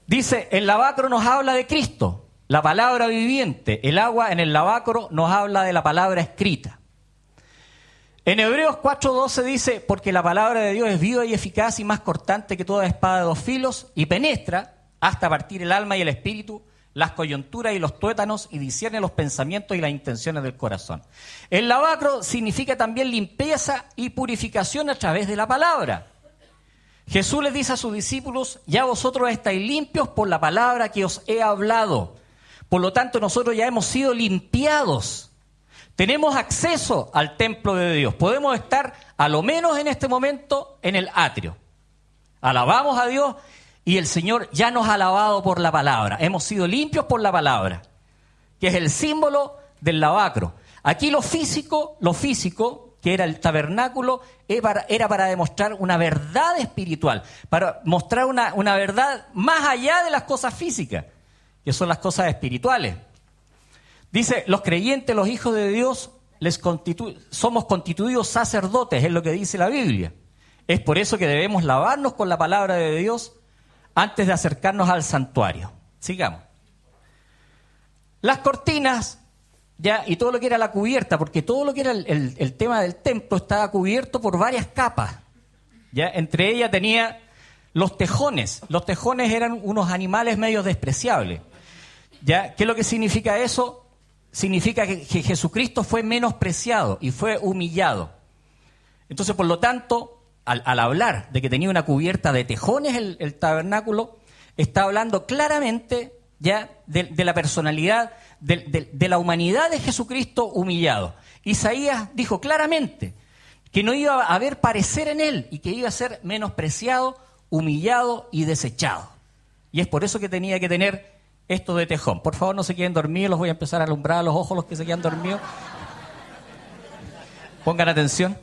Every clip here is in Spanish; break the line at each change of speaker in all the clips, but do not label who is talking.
Dice, el lavacro nos habla de Cristo, la palabra viviente. El agua en el lavacro nos habla de la palabra escrita. En Hebreos 4:12 dice, porque la palabra de Dios es viva y eficaz y más cortante que toda espada de dos filos y penetra hasta partir el alma y el espíritu, las coyunturas y los tuétanos y discierne los pensamientos y las intenciones del corazón. El lavacro significa también limpieza y purificación a través de la palabra. Jesús les dice a sus discípulos, ya vosotros estáis limpios por la palabra que os he hablado. Por lo tanto, nosotros ya hemos sido limpiados. Tenemos acceso al templo de Dios. Podemos estar, a lo menos en este momento, en el atrio. Alabamos a Dios y el Señor ya nos ha lavado por la palabra. Hemos sido limpios por la palabra, que es el símbolo del lavacro. Aquí lo físico, que era el tabernáculo, era para demostrar una verdad espiritual, para mostrar una verdad más allá de las cosas físicas, que son las cosas espirituales. Dice, los creyentes, los hijos de Dios, somos constituidos sacerdotes, es lo que dice la Biblia. Es por eso que debemos lavarnos con la palabra de Dios antes de acercarnos al santuario. Sigamos. Las cortinas, ya, y todo lo que era la cubierta, porque todo lo que era el tema del templo estaba cubierto por varias capas. Ya, entre ellas tenía los tejones. Los tejones eran unos animales medio despreciables. ¿Ya? ¿Qué es lo que significa eso? Significa que Jesucristo fue menospreciado y fue humillado. Entonces, por lo tanto, al hablar de que tenía una cubierta de tejones el tabernáculo, está hablando claramente ya de la personalidad, de la humanidad de Jesucristo humillado. Isaías dijo claramente que no iba a haber parecer en él y que iba a ser menospreciado, humillado y desechado. Y es por eso que tenía que tener esto de tejón. Por favor, no se queden dormidos, los voy a empezar a alumbrar a los ojos los que se quedan dormidos. Pongan atención.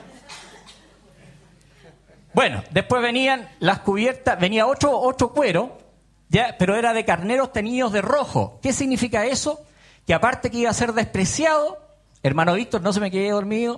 Bueno, después venían las cubiertas, venía otro cuero, ya, pero era de carneros teñidos de rojo. ¿Qué significa eso? Que aparte que iba a ser despreciado, hermano Víctor, no se me quede dormido.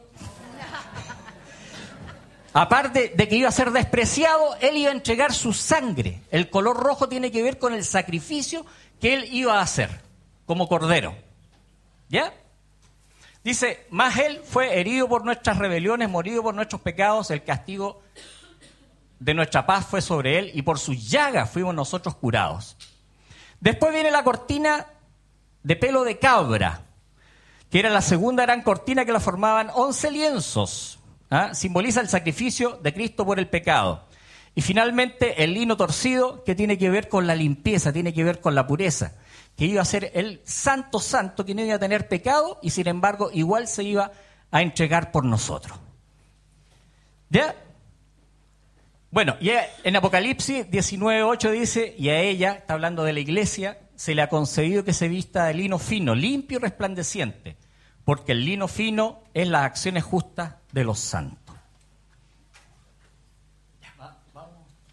Aparte de que iba a ser despreciado, él iba a entregar su sangre. El color rojo tiene que ver con el sacrificio que él iba a hacer como cordero. ¿Ya? Dice, mas él fue herido por nuestras rebeliones, morido por nuestros pecados, el castigo de nuestra paz fue sobre él y por sus llagas fuimos nosotros curados. Después viene la cortina de pelo de cabra, que era la segunda gran cortina que la formaban 11 lienzos. Simboliza el sacrificio de Cristo por el pecado. Y finalmente el lino torcido, que tiene que ver con la limpieza, tiene que ver con la pureza, que iba a ser el santo, que no iba a tener pecado y sin embargo igual se iba a entregar por nosotros. ¿Ya? Bueno, y en Apocalipsis 19:8 dice, y a ella, está hablando de la iglesia, se le ha concedido que se vista de lino fino, limpio y resplandeciente, porque el lino fino es las acciones justas de los santos. Vamos.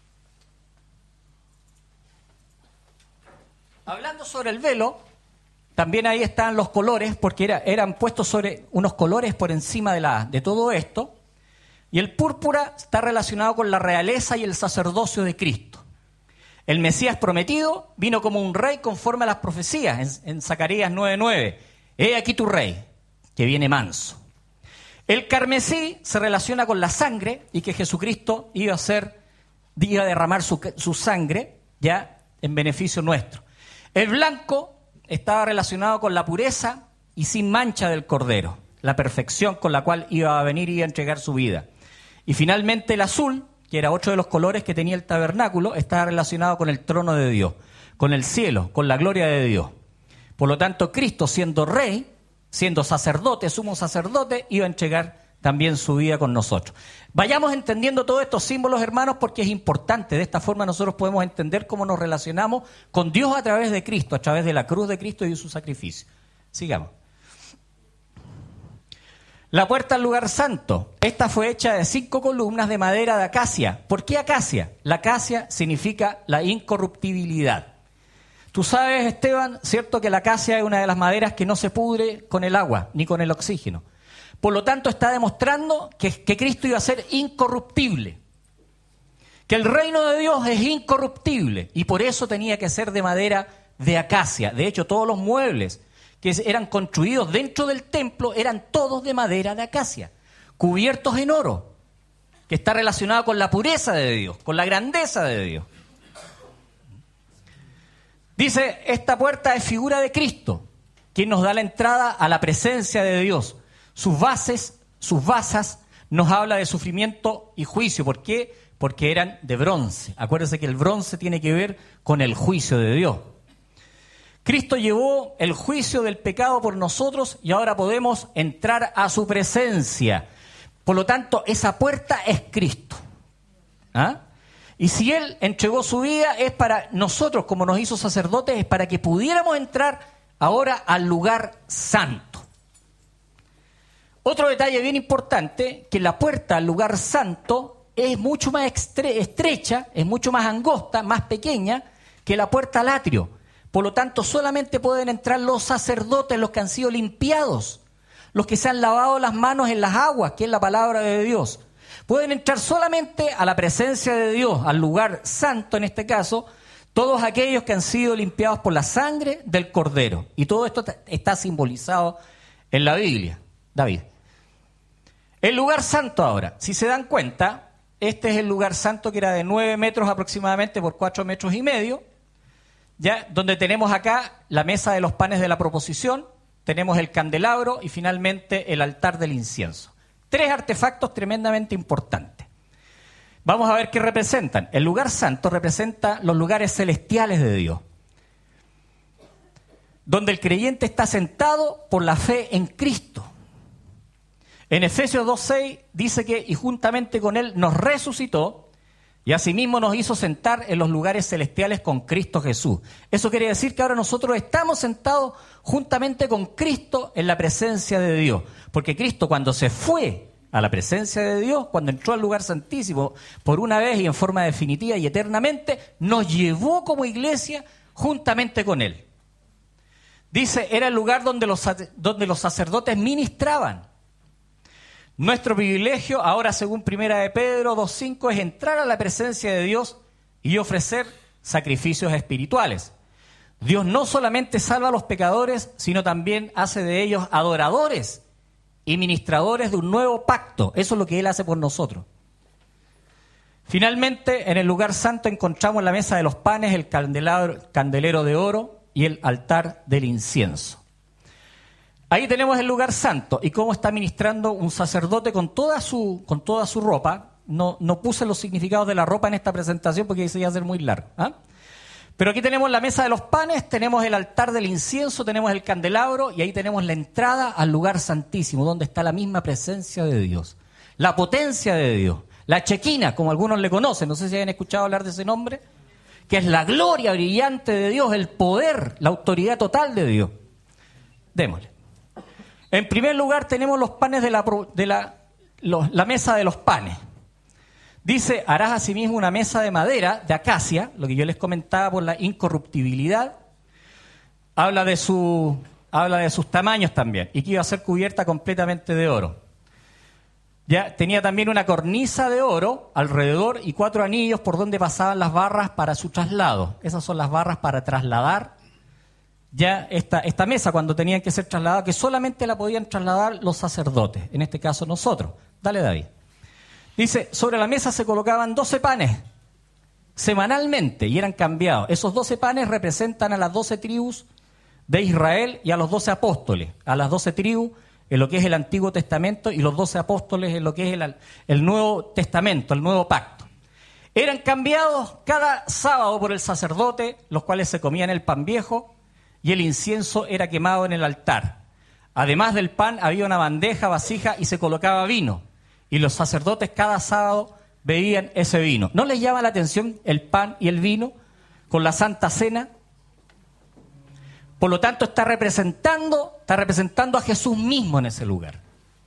Hablando sobre el velo, también ahí están los colores, porque eran puestos sobre unos colores por encima de todo esto. Y el púrpura está relacionado con la realeza y el sacerdocio de Cristo. El Mesías prometido vino como un rey conforme a las profecías en Zacarías 9:9. He aquí tu rey, que viene manso. El carmesí se relaciona con la sangre y que Jesucristo iba a derramar su sangre ya en beneficio nuestro. El blanco estaba relacionado con la pureza y sin mancha del Cordero, la perfección con la cual iba a venir y a entregar su vida. Y finalmente el azul, que era otro de los colores que tenía el tabernáculo, estaba relacionado con el trono de Dios, con el cielo, con la gloria de Dios. Por lo tanto, Cristo, siendo rey, siendo sacerdote, sumo sacerdote, iba a entregar también su vida con nosotros. Vayamos entendiendo todos estos símbolos, hermanos, porque es importante. De esta forma nosotros podemos entender cómo nos relacionamos con Dios a través de Cristo, a través de la cruz de Cristo y de su sacrificio. Sigamos. La puerta al lugar santo. Esta fue hecha de 5 columnas de madera de acacia. ¿Por qué acacia? La acacia significa la incorruptibilidad. Tú sabes, Esteban, cierto que la acacia es una de las maderas que no se pudre con el agua ni con el oxígeno. Por lo tanto, está demostrando que Cristo iba a ser incorruptible. que el reino de Dios es incorruptible y por eso tenía que ser de madera de acacia. De hecho, todos los muebles que eran construidos dentro del templo eran todos de madera de acacia, cubiertos en oro, que está relacionado con la pureza de Dios, con la grandeza de Dios. Dice, esta puerta es figura de Cristo, quien nos da la entrada a la presencia de Dios. Sus basas nos habla de sufrimiento y juicio. ¿Por qué? Porque eran de bronce. Acuérdense que el bronce tiene que ver con el juicio de Dios. Cristo llevó el juicio del pecado por nosotros y ahora podemos entrar a su presencia. Por lo tanto, esa puerta es Cristo. ¿Ah? Y si Él entregó su vida, es para nosotros, como nos hizo sacerdotes, es para que pudiéramos entrar ahora al lugar santo. Otro detalle bien importante, que la puerta al lugar santo es mucho más estrecha, es mucho más angosta, más pequeña que la puerta al atrio. Por lo tanto, solamente pueden entrar los sacerdotes, los que han sido limpiados, los que se han lavado las manos en las aguas, que es la palabra de Dios. Pueden entrar solamente a la presencia de Dios, al lugar santo en este caso, todos aquellos que han sido limpiados por la sangre del Cordero. Y todo esto está simbolizado en la Biblia. David. El lugar santo ahora, si se dan cuenta, este es el lugar santo que era de 9 metros aproximadamente por 4 metros y medio, ya, donde tenemos acá la mesa de los panes de la proposición, tenemos el candelabro y finalmente el altar del incienso. 3 artefactos tremendamente importantes. Vamos a ver qué representan. El lugar santo representa los lugares celestiales de Dios, donde el creyente está sentado por la fe en Cristo. En Efesios 2:6 dice que y juntamente con Él nos resucitó y asimismo nos hizo sentar en los lugares celestiales con Cristo Jesús. Eso quiere decir que ahora nosotros estamos sentados juntamente con Cristo en la presencia de Dios. Porque Cristo, cuando se fue a la presencia de Dios, cuando entró al lugar santísimo por una vez y en forma definitiva y eternamente, nos llevó como iglesia juntamente con Él. Dice, era el lugar donde los sacerdotes ministraban. Nuestro privilegio, ahora según 1 de Pedro 2:5, es entrar a la presencia de Dios y ofrecer sacrificios espirituales. Dios no solamente salva a los pecadores, sino también hace de ellos adoradores y ministradores de un nuevo pacto. Eso es lo que Él hace por nosotros. Finalmente, en el lugar santo encontramos la mesa de los panes, el candelero de oro y el altar del incienso. Ahí tenemos el lugar santo y cómo está ministrando un sacerdote con toda su ropa. No puse los significados de la ropa en esta presentación porque se iba a hacer muy largo. ¿Ah? Pero aquí tenemos la mesa de los panes, tenemos el altar del incienso, tenemos el candelabro y ahí tenemos la entrada al lugar santísimo, donde está la misma presencia de Dios, la potencia de Dios, la chequina, como algunos le conocen, no sé si hayan escuchado hablar de ese nombre, que es la gloria brillante de Dios, el poder, la autoridad total de Dios. Démosle. En primer lugar tenemos los panes la mesa de los panes. Dice, harás asimismo una mesa de madera, de acacia, lo que yo les comentaba por la incorruptibilidad. Habla de sus tamaños también, y que iba a ser cubierta completamente de oro. Ya tenía también una cornisa de oro alrededor y 4 anillos por donde pasaban las barras para su traslado. Esas son las barras para trasladar ya esta mesa cuando tenían que ser trasladadas, que solamente la podían trasladar los sacerdotes, en este caso nosotros. Dale, David. Dice, sobre la mesa se colocaban 12 panes semanalmente y eran cambiados. Esos 12 panes representan a las 12 tribus de Israel y a los 12 apóstoles, a las 12 tribus en lo que es el Antiguo Testamento y los 12 apóstoles en lo que es el Nuevo Testamento, el Nuevo Pacto. Eran cambiados cada sábado por el sacerdote, los cuales se comían el pan viejo, y el incienso era quemado en el altar. Además del pan había una bandeja, vasija y se colocaba vino. Y los sacerdotes cada sábado bebían ese vino. ¿No les llama la atención el pan y el vino con la Santa Cena? Por lo tanto, está representando a Jesús mismo en ese lugar.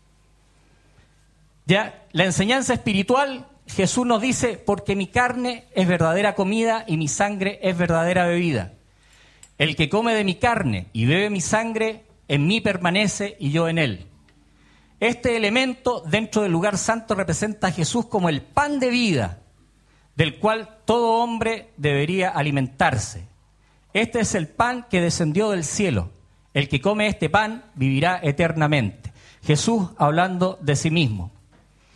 Ya, la enseñanza espiritual, Jesús nos dice, porque mi carne es verdadera comida y mi sangre es verdadera bebida. El que come de mi carne y bebe mi sangre, en mí permanece y yo en él. Este elemento dentro del lugar santo representa a Jesús como el pan de vida, del cual todo hombre debería alimentarse. Este es el pan que descendió del cielo. El que come este pan vivirá eternamente. Jesús hablando de sí mismo.